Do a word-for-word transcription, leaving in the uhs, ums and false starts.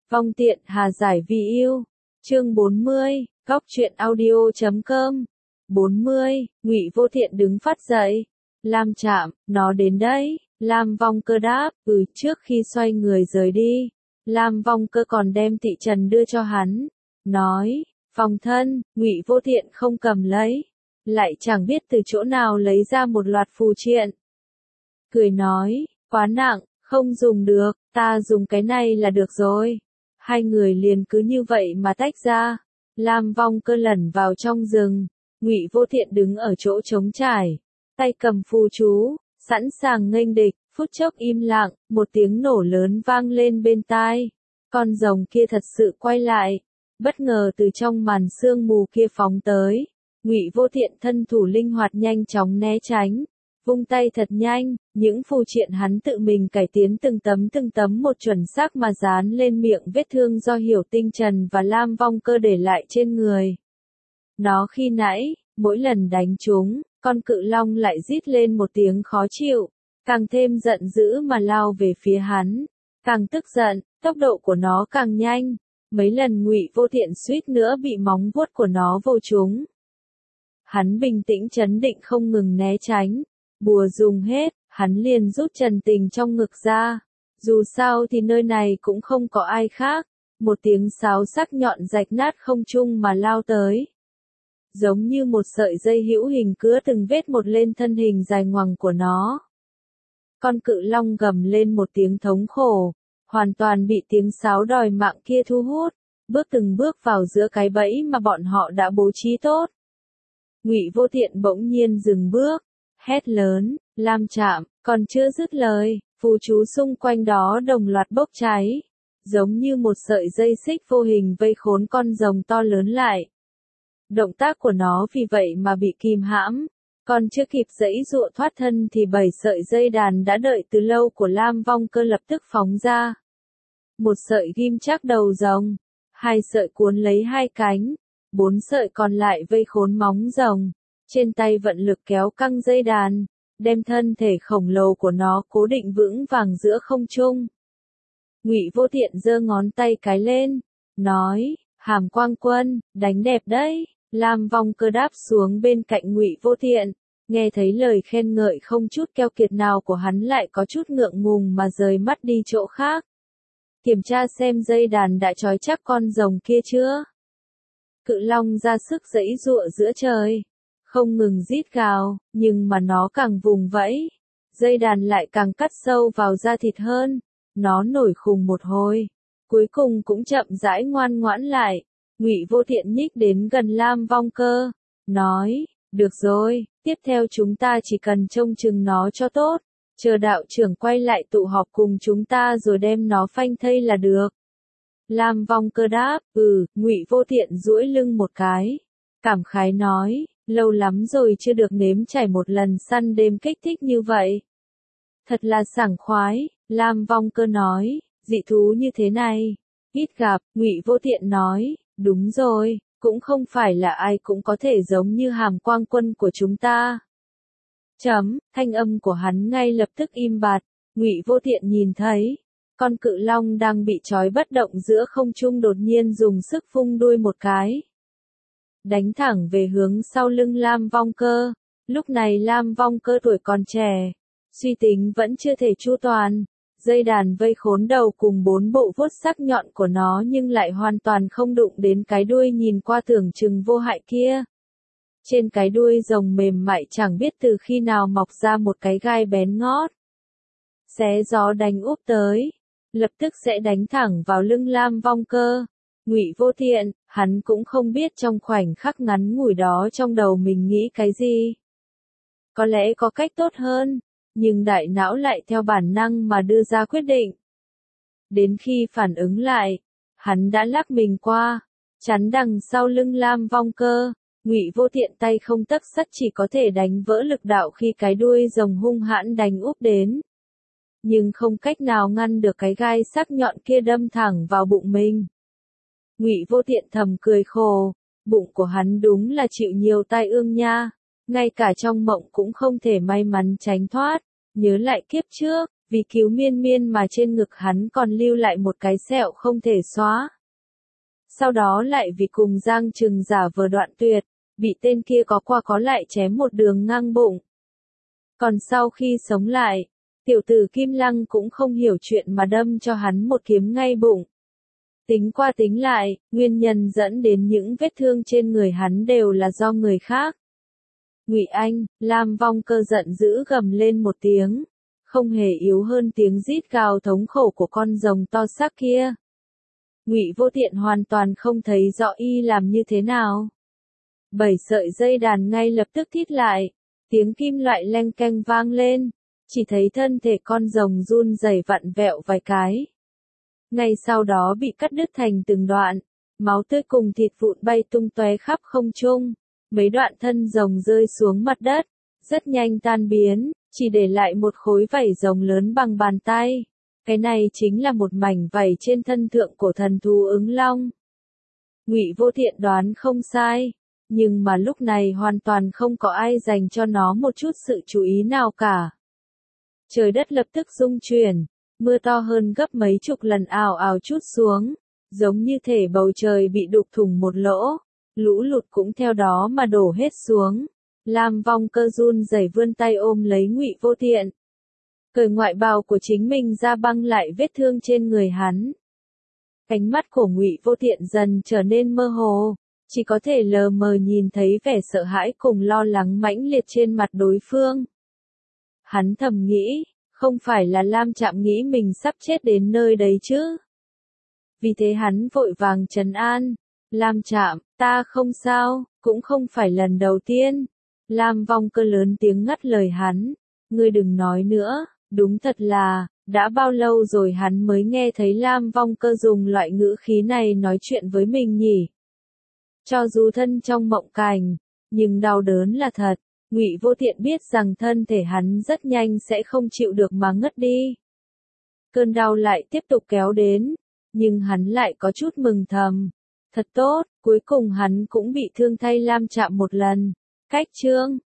Vong tiện hà giải vì yêu. Chương bốn mươi, góc truyện audio chấm com. bốn mươi, Ngụy Vô Thiện đứng phát dậy. Lam Trạm, nó đến đấy. Lam Vong Cơ đáp, ừ, trước khi xoay người rời đi. Lam Vong Cơ còn đem tị trần đưa cho hắn. Nói, phòng thân, Ngụy Vô Thiện không cầm lấy. Lại chẳng biết từ chỗ nào lấy ra một loạt phù triện. Cười nói, quá nặng, không dùng được, ta dùng cái này là được rồi. Hai người liền cứ như vậy mà tách ra. Lam Vong Cơ lẩn vào trong rừng. Ngụy Vô Thiện đứng ở chỗ trống trải, tay cầm phù chú, sẵn sàng nghênh địch. Phút chốc im lặng, một tiếng nổ lớn vang lên bên tai. Con rồng kia thật sự quay lại, bất ngờ từ trong màn sương mù kia phóng tới. Ngụy Vô Thiện thân thủ linh hoạt nhanh chóng né tránh, vung tay thật nhanh, những phù triện hắn tự mình cải tiến từng tấm từng tấm một chuẩn xác mà dán lên miệng vết thương do Hiểu Tinh Trần và Lam Vong Cơ để lại trên người. Nó khi nãy, mỗi lần đánh chúng, con cự long lại rít lên một tiếng khó chịu, càng thêm giận dữ mà lao về phía hắn. Càng tức giận, tốc độ của nó càng nhanh, mấy lần Ngụy Vô Thiện suýt nữa bị móng vuốt của nó vô trúng. Hắn bình tĩnh trấn định không ngừng né tránh, bùa dùng hết, hắn liền rút trần tình trong ngực ra. Dù sao thì nơi này cũng không có ai khác, một tiếng sáo sắc nhọn rạch nát không trung mà lao tới. Giống như một sợi dây hữu hình cứa từng vết một lên thân hình dài ngoằng của nó. Con cự long gầm lên một tiếng thống khổ, hoàn toàn bị tiếng sáo đòi mạng kia thu hút, bước từng bước vào giữa cái bẫy mà bọn họ đã bố trí tốt. Ngụy Vô Thiện bỗng nhiên dừng bước, hét lớn, Lam Trạm, còn chưa dứt lời, phù chú xung quanh đó đồng loạt bốc cháy, giống như một sợi dây xích vô hình vây khốn con rồng to lớn lại. Động tác của nó vì vậy mà bị kìm hãm, còn chưa kịp giãy giụa thoát thân thì bảy sợi dây đàn đã đợi từ lâu của Lam Vong Cơ lập tức phóng ra. Một sợi ghim chắc đầu rồng, hai sợi cuốn lấy hai cánh, bốn sợi còn lại vây khốn móng rồng, trên tay vận lực kéo căng dây đàn, đem thân thể khổng lồ của nó cố định vững vàng giữa không trung. Ngụy Vô Thiện giơ ngón tay cái lên, nói, Hàm Quang Quân, đánh đẹp đấy. Lam Vong Cơ đáp xuống bên cạnh Ngụy Vô Thiện, nghe thấy lời khen ngợi không chút keo kiệt nào của hắn lại có chút ngượng ngùng mà rời mắt đi chỗ khác. Kiểm tra xem dây đàn đã trói chắc con rồng kia chưa. Cự long ra sức giãy giụa giữa trời, không ngừng rít gào, nhưng mà nó càng vùng vẫy, dây đàn lại càng cắt sâu vào da thịt hơn. Nó nổi khùng một hồi, cuối cùng cũng chậm rãi ngoan ngoãn lại. Ngụy Vô Thiện nhích đến gần Lam Vong Cơ, nói, được rồi, tiếp theo chúng ta chỉ cần trông chừng nó cho tốt, chờ đạo trưởng quay lại tụ họp cùng chúng ta rồi đem nó phanh thây là được. Lam Vong Cơ đáp, ừ, Ngụy Vô Thiện duỗi lưng một cái, cảm khái nói, lâu lắm rồi chưa được nếm trải một lần săn đêm kích thích như vậy. Thật là sảng khoái, Lam Vong Cơ nói, dị thú như thế này, ít gặp. Ngụy Vô Thiện nói, đúng rồi, cũng không phải là ai cũng có thể giống như Hàm Quang Quân của chúng ta. Chấm, thanh âm của hắn ngay lập tức im bặt. Ngụy Vô Thiện nhìn thấy, con cự long đang bị trói bất động giữa không trung đột nhiên dùng sức phung đuôi một cái, đánh thẳng về hướng sau lưng Lam Vong Cơ. Lúc này Lam Vong Cơ tuổi còn trẻ, suy tính vẫn chưa thể chu toàn. Dây đàn vây khốn đầu cùng bốn bộ vuốt sắc nhọn của nó nhưng lại hoàn toàn không đụng đến cái đuôi nhìn qua tưởng chừng vô hại kia. Trên cái đuôi rồng mềm mại chẳng biết từ khi nào mọc ra một cái gai bén ngót. Xé gió đánh úp tới, lập tức sẽ đánh thẳng vào lưng Lam Vong Cơ. Ngụy Vô Thiện, hắn cũng không biết trong khoảnh khắc ngắn ngủi đó trong đầu mình nghĩ cái gì. Có lẽ có cách tốt hơn, nhưng đại não lại theo bản năng mà đưa ra quyết định. Đến khi phản ứng lại, hắn đã lắc mình qua, chắn đằng sau lưng Lam Vong Cơ. Ngụy Vô Thiện tay không tấc sắt chỉ có thể đánh vỡ lực đạo khi cái đuôi rồng hung hãn đánh úp đến, nhưng không cách nào ngăn được cái gai sắc nhọn kia đâm thẳng vào bụng mình. Ngụy Vô Thiện thầm cười khổ, bụng của hắn đúng là chịu nhiều tai ương nha, ngay cả trong mộng cũng không thể may mắn tránh thoát. Nhớ lại kiếp trước, Vì cứu Miên Miên mà trên ngực hắn còn lưu lại một cái sẹo không thể xóa. Sau đó lại vì cùng Giang Trừng giả vờ đoạn tuyệt, bị tên kia có qua có lại chém một đường ngang bụng. Còn sau khi sống lại, tiểu tử Kim Lăng cũng không hiểu chuyện mà đâm cho hắn một kiếm ngay bụng. Tính qua tính lại, nguyên nhân dẫn đến những vết thương trên người hắn đều là do người khác. Ngụy Anh, Lam Vong Cơ giận dữ gầm lên một tiếng, không hề yếu hơn tiếng rít gào thống khổ của con rồng to xác kia. Ngụy Vô Tiện hoàn toàn không thấy rõ y làm như thế nào. Bảy sợi dây đàn ngay lập tức thít lại, tiếng kim loại leng keng vang lên, chỉ thấy thân thể con rồng run rẩy vặn vẹo vài cái. Ngay sau đó bị cắt đứt thành từng đoạn, máu tươi cùng thịt vụn bay tung tóe khắp không trung, mấy đoạn thân rồng rơi xuống mặt đất, rất nhanh tan biến, chỉ để lại một khối vảy rồng lớn bằng bàn tay. Cái này chính là một mảnh vảy trên thân thượng cổ thần thú ứng long. Ngụy Vô Tiện đoán không sai, nhưng mà lúc này hoàn toàn không có ai dành cho nó một chút sự chú ý nào cả. Trời đất lập tức rung chuyển, mưa to hơn gấp mấy chục lần ào ào trút xuống, giống như thể bầu trời bị đục thủng một lỗ, lũ lụt cũng theo đó mà đổ hết xuống. Lam Vong Cơ run rẩy vươn tay ôm lấy Ngụy Vô Tiện, cởi ngoại bào của chính mình ra băng lại vết thương trên người hắn. Ánh mắt của Ngụy Vô Tiện dần trở nên mơ hồ, chỉ có thể lờ mờ nhìn thấy vẻ sợ hãi cùng lo lắng mãnh liệt trên mặt đối phương. Hắn thầm nghĩ, không phải là Lam Trạm nghĩ mình sắp chết đến nơi đấy chứ. Vì thế hắn vội vàng trấn an, Lam Trạm, ta không sao, cũng không phải lần đầu tiên. Lam Vong Cơ lớn tiếng ngắt lời hắn, ngươi đừng nói nữa, đúng thật là, đã bao lâu rồi hắn mới nghe thấy Lam Vong Cơ dùng loại ngữ khí này nói chuyện với mình nhỉ? Cho dù thân trong mộng cảnh, nhưng đau đớn là thật. Ngụy Vô Tiện biết rằng thân thể hắn rất nhanh sẽ không chịu được mà ngất đi. Cơn đau lại tiếp tục kéo đến, nhưng hắn lại có chút mừng thầm. Thật tốt, cuối cùng hắn cũng bị thương thay Lam Trạm một lần. Cách chương